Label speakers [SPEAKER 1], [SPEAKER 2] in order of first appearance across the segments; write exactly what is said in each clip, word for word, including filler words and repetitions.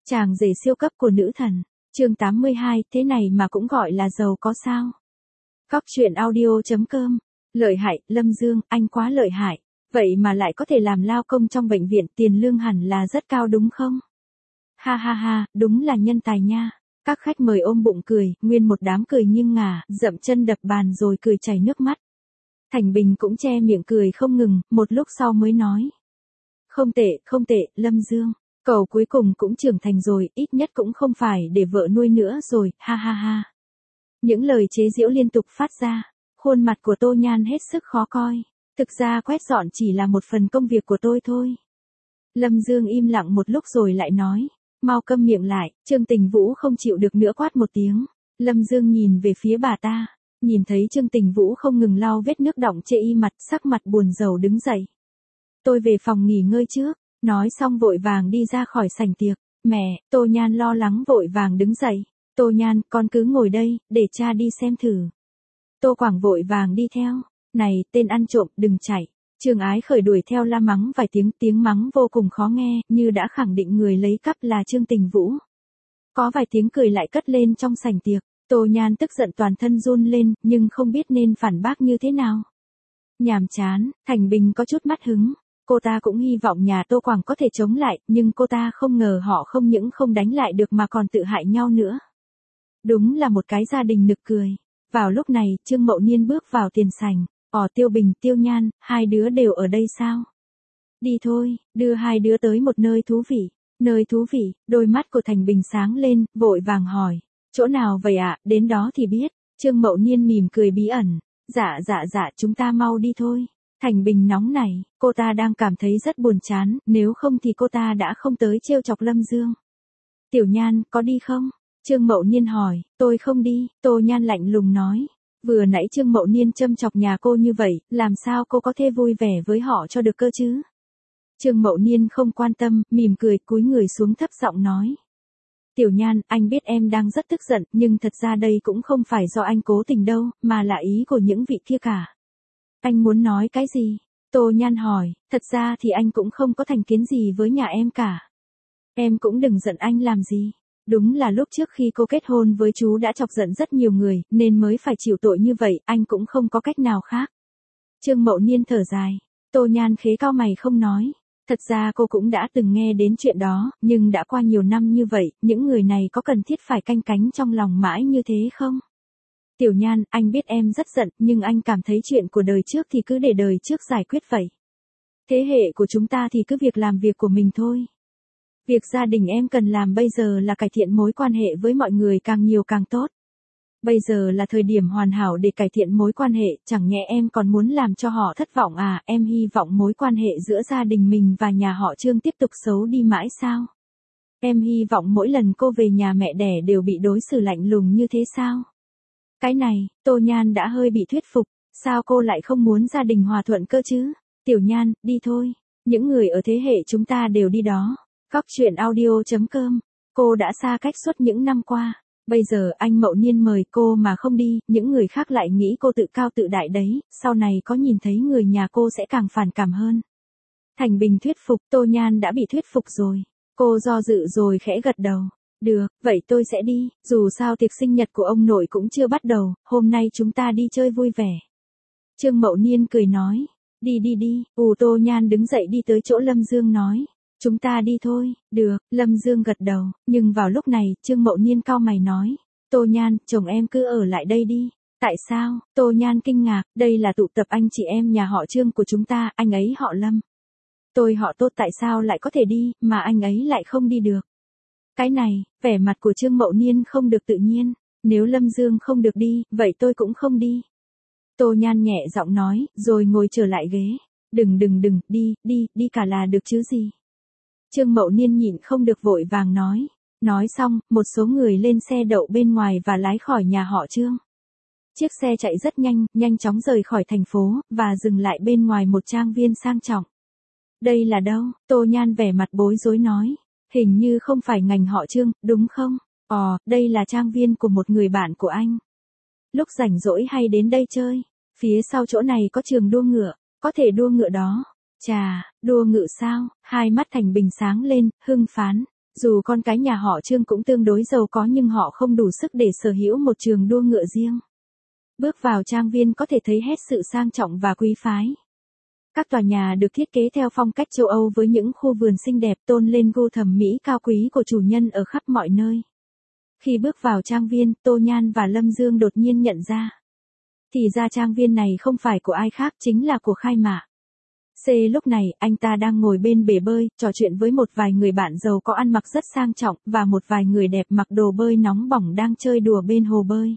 [SPEAKER 1] Chàng rể siêu cấp của nữ thần. Chương tám mươi hai, thế này mà cũng gọi là giàu có sao? Góc truyện audio chấm com. Lợi hại, Lâm Dương, anh quá lợi hại. Vậy mà lại có thể làm lao công trong bệnh viện, tiền lương hẳn là rất cao đúng không? Ha ha ha, đúng là nhân tài nha. Các khách mời ôm bụng cười, nguyên một đám cười nghiêng ngả, dậm chân đập bàn rồi cười chảy nước mắt. Thành Bình cũng che miệng cười không ngừng, một lúc sau mới nói. Không tệ, không tệ, Lâm Dương. Cậu cuối cùng cũng trưởng thành rồi, ít nhất cũng không phải để vợ nuôi nữa rồi, ha ha ha. Những lời chế giễu liên tục phát ra, khuôn mặt của Tô Nhan hết sức khó coi. Thực ra quét dọn chỉ là một phần công việc của tôi thôi. Lâm Dương im lặng một lúc rồi lại nói, mau câm miệng lại. Trương Tình Vũ không chịu được nữa quát một tiếng. Lâm Dương nhìn về phía bà ta, nhìn thấy Trương Tình Vũ không ngừng lau vết nước đọng chê y mặt, sắc mặt buồn rầu đứng dậy. Tôi về phòng nghỉ ngơi trước. Nói xong vội vàng đi ra khỏi sảnh tiệc. Mẹ, Tô Nhan lo lắng vội vàng đứng dậy. Tô Nhan, con cứ ngồi đây, để cha đi xem thử. Tô Quảng vội vàng đi theo. Này, tên ăn trộm, đừng chạy. Trương Ái Khởi đuổi theo la mắng vài tiếng, tiếng mắng vô cùng khó nghe, như đã khẳng định người lấy cắp là Trương Tình Vũ. Có vài tiếng cười lại cất lên trong sảnh tiệc. Tô Nhan tức giận toàn thân run lên, nhưng không biết nên phản bác như thế nào. Nhàm chán, Thành Bình có chút mất hứng. Cô ta cũng hy vọng nhà Tô Quảng có thể chống lại, nhưng cô ta không ngờ họ không những không đánh lại được mà còn tự hại nhau nữa. Đúng là một cái gia đình nực cười. Vào lúc này, Trương Mậu Niên bước vào tiền sảnh. Ồ, Tiêu Bình, Tiêu Nhan, hai đứa đều ở đây sao? Đi thôi, đưa hai đứa tới một nơi thú vị. Nơi thú vị, đôi mắt của Thành Bình sáng lên, vội vàng hỏi. Chỗ nào vậy ạ, à? Đến đó thì biết. Trương Mậu Niên mỉm cười bí ẩn. Dạ dạ dạ, chúng ta mau đi thôi. Thành Bình nóng nảy, cô ta đang cảm thấy rất buồn chán, nếu không thì cô ta đã không tới trêu chọc Lâm Dương. Tiểu Nhan, có đi không? Trương Mậu Niên hỏi. Tôi không đi, Tô Nhan lạnh lùng nói. Vừa nãy Trương Mậu Niên châm chọc nhà cô như vậy, làm sao cô có thể vui vẻ với họ cho được cơ chứ? Trương Mậu Niên không quan tâm, mỉm cười cúi người xuống thấp giọng nói. Tiểu Nhan, anh biết em đang rất tức giận, nhưng thật ra đây cũng không phải do anh cố tình đâu, mà là ý của những vị kia cả. Anh muốn nói cái gì? Tô Nhan hỏi, thật ra thì anh cũng không có thành kiến gì với nhà em cả. Em cũng đừng giận anh làm gì. Đúng là lúc trước khi cô kết hôn với chú đã chọc giận rất nhiều người, nên mới phải chịu tội như vậy, anh cũng không có cách nào khác. Trương Mậu Niên thở dài. Tô Nhan khế cao mày không nói. Thật ra cô cũng đã từng nghe đến chuyện đó, nhưng đã qua nhiều năm như vậy, những người này có cần thiết phải canh cánh trong lòng mãi như thế không? Tiểu Nhan, anh biết em rất giận, nhưng anh cảm thấy chuyện của đời trước thì cứ để đời trước giải quyết vậy. Thế hệ của chúng ta thì cứ việc làm việc của mình thôi. Việc gia đình em cần làm bây giờ là cải thiện mối quan hệ với mọi người càng nhiều càng tốt. Bây giờ là thời điểm hoàn hảo để cải thiện mối quan hệ, chẳng nhẽ em còn muốn làm cho họ thất vọng à? Em hy vọng mối quan hệ giữa gia đình mình và nhà họ Trương tiếp tục xấu đi mãi sao? Em hy vọng mỗi lần cô về nhà mẹ đẻ đều bị đối xử lạnh lùng như thế sao? Cái này, Tô Nhan đã hơi bị thuyết phục, sao cô lại không muốn gia đình hòa thuận cơ chứ? Tiểu Nhan, đi thôi, những người ở thế hệ chúng ta đều đi đó. Góc truyện audio chấm com, cô đã xa cách suốt những năm qua, bây giờ anh Mậu Niên mời cô mà không đi, những người khác lại nghĩ cô tự cao tự đại đấy, sau này có nhìn thấy người nhà cô sẽ càng phản cảm hơn. Thành Bình thuyết phục, Tô Nhan đã bị thuyết phục rồi, cô do dự rồi khẽ gật đầu. Được, vậy tôi sẽ đi, dù sao tiệc sinh nhật của ông nội cũng chưa bắt đầu, hôm nay chúng ta đi chơi vui vẻ. Trương Mậu Niên cười nói, đi đi đi, ù Tô Nhan đứng dậy đi tới chỗ Lâm Dương nói, chúng ta đi thôi, được, Lâm Dương gật đầu, nhưng vào lúc này, Trương Mậu Niên cau mày nói, Tô Nhan, chồng em cứ ở lại đây đi. Tại sao? Tô Nhan kinh ngạc, đây là tụ tập anh chị em nhà họ Trương của chúng ta, anh ấy họ Lâm. Tôi họ Tô tại sao lại có thể đi, mà anh ấy lại không đi được. Cái này, vẻ mặt của Trương Mậu Niên không được tự nhiên, nếu Lâm Dương không được đi, vậy tôi cũng không đi. Tô Nhan nhẹ giọng nói, rồi ngồi trở lại ghế. Đừng đừng đừng, đi, đi, đi cả là được chứ gì. Trương Mậu Niên nhịn không được vội vàng nói. Nói xong, một số người lên xe đậu bên ngoài và lái khỏi nhà họ Trương. Chiếc xe chạy rất nhanh, nhanh chóng rời khỏi thành phố, và dừng lại bên ngoài một trang viên sang trọng. Đây là đâu? Tô Nhan vẻ mặt bối rối nói. Hình như không phải ngành họ Trương, đúng không? Ồ, đây là trang viên của một người bạn của anh. Lúc rảnh rỗi hay đến đây chơi. Phía sau chỗ này có trường đua ngựa, có thể đua ngựa đó. Chà, đua ngựa sao? Hai mắt Thành Bình sáng lên, hưng phán. Dù con cái nhà họ Trương cũng tương đối giàu có nhưng họ không đủ sức để sở hữu một trường đua ngựa riêng. Bước vào trang viên có thể thấy hết sự sang trọng và quý phái. Các tòa nhà được thiết kế theo phong cách châu Âu với những khu vườn xinh đẹp tôn lên gu thẩm mỹ cao quý của chủ nhân ở khắp mọi nơi. Khi bước vào trang viên, Tô Nhan và Lâm Dương đột nhiên nhận ra. Thì ra trang viên này không phải của ai khác, chính là của Khai Mạc. C lúc này, anh ta đang ngồi bên bể bơi, trò chuyện với một vài người bạn giàu có ăn mặc rất sang trọng, và một vài người đẹp mặc đồ bơi nóng bỏng đang chơi đùa bên hồ bơi.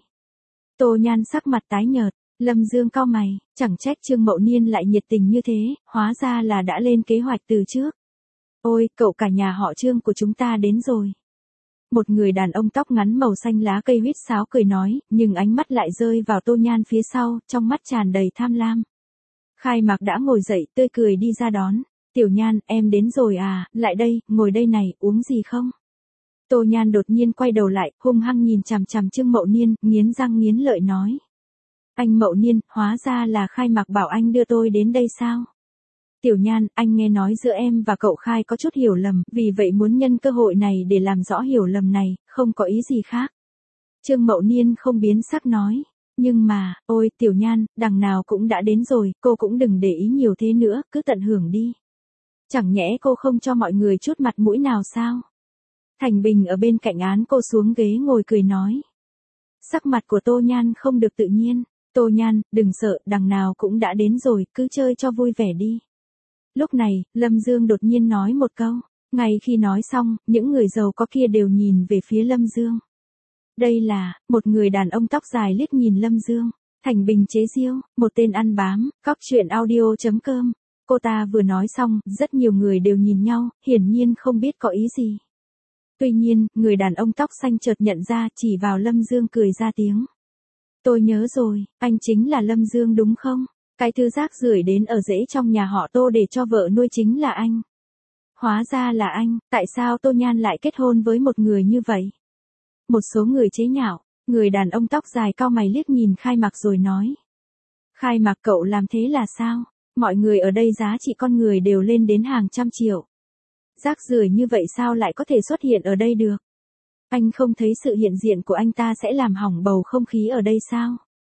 [SPEAKER 1] Tô Nhan sắc mặt tái nhợt, Lâm Dương cau mày, chẳng trách Trương Mậu Niên lại nhiệt tình như thế, hóa ra là đã lên kế hoạch từ trước. Ôi, cậu cả nhà họ Trương của chúng ta đến rồi. Một người đàn ông tóc ngắn màu xanh lá cây huýt sáo cười nói, nhưng ánh mắt lại rơi vào Tô Nhan phía sau, trong mắt tràn đầy tham lam. Khai Mạc đã ngồi dậy, tươi cười đi ra đón. Tiểu Nhan, em đến rồi à, lại đây, ngồi đây này, uống gì không? Tô Nhan đột nhiên quay đầu lại, hung hăng nhìn chằm chằm Trương Mậu Niên, nghiến răng nghiến lợi nói. Anh Mậu Niên, hóa ra là Khai Mạc bảo anh đưa tôi đến đây sao? Tiểu Nhan, anh nghe nói giữa em và cậu Khai có chút hiểu lầm, vì vậy muốn nhân cơ hội này để làm rõ hiểu lầm này, không có ý gì khác. Trương Mậu Niên không biến sắc nói. Nhưng mà, ôi Tiểu Nhan, đằng nào cũng đã đến rồi, cô cũng đừng để ý nhiều thế nữa, cứ tận hưởng đi. Chẳng nhẽ cô không cho mọi người chút mặt mũi nào sao? Thành Bình ở bên cạnh án cô xuống ghế ngồi cười nói. Sắc mặt của Tô Nhan không được tự nhiên. Tô Nhan, đừng sợ, đằng nào cũng đã đến rồi, cứ chơi cho vui vẻ đi. Lúc này, Lâm Dương đột nhiên nói một câu. Ngay khi nói xong, những người giàu có kia đều nhìn về phía Lâm Dương. Đây là, một người đàn ông tóc dài liếc nhìn Lâm Dương. Thành Bình chế giễu, một tên ăn bám, cóc truyện audio chấm com. Cô ta vừa nói xong, rất nhiều người đều nhìn nhau, hiển nhiên không biết có ý gì. Tuy nhiên, người đàn ông tóc xanh chợt nhận ra, chỉ vào Lâm Dương cười ra tiếng. Tôi nhớ rồi, anh chính là Lâm Dương đúng không? Cái thứ rác rưởi đến ở rễ trong nhà họ Tô để cho vợ nuôi chính là anh. Hóa ra là anh, tại sao Tô Nhan lại kết hôn với một người như vậy? Một số người chế nhạo, người đàn ông tóc dài cau mày liếc nhìn Khai Mạc rồi nói. Khai Mạc cậu làm thế là sao? Mọi người ở đây giá trị con người đều lên đến hàng trăm triệu. Rác rưởi như vậy sao lại có thể xuất hiện ở đây được? Anh không thấy sự hiện diện của anh ta sẽ làm hỏng bầu không khí ở đây sao?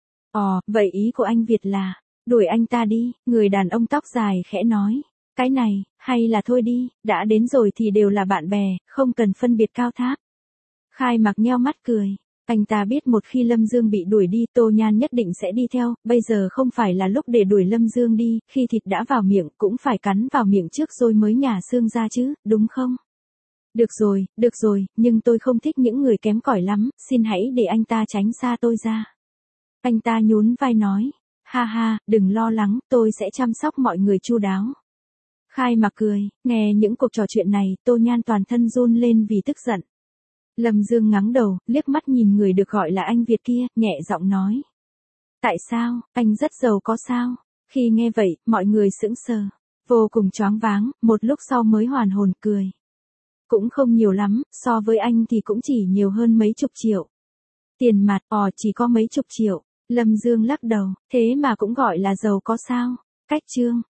[SPEAKER 1] Ồ, vậy ý của anh Việt là, đuổi anh ta đi, người đàn ông tóc dài khẽ nói. Cái này, hay là thôi đi, đã đến rồi thì đều là bạn bè, không cần phân biệt cao thấp. Khai Mạc nheo mắt cười. Anh ta biết một khi Lâm Dương bị đuổi đi, Tô Nhan nhất định sẽ đi theo, bây giờ không phải là lúc để đuổi Lâm Dương đi, khi thịt đã vào miệng cũng phải cắn vào miệng trước rồi mới nhả xương ra chứ, đúng không? Được rồi, được rồi, nhưng tôi không thích những người kém cỏi lắm, xin hãy để anh ta tránh xa tôi ra. Anh ta nhún vai nói, ha ha, đừng lo lắng, tôi sẽ chăm sóc mọi người chu đáo. Khai Mạc cười, nghe những cuộc trò chuyện này, Tô Nhan toàn thân run lên vì tức giận. Lâm Dương ngắng đầu, liếc mắt nhìn người được gọi là anh Việt kia, nhẹ giọng nói. Tại sao, anh rất giàu có sao? Khi nghe vậy, mọi người sững sờ, vô cùng choáng váng, một lúc sau mới hoàn hồn cười. Cũng không nhiều lắm, so với anh thì cũng chỉ nhiều hơn mấy chục triệu. Tiền mặt, ò chỉ có mấy chục triệu. Lâm Dương lắc đầu, thế mà cũng gọi là giàu có sao? Cách chương.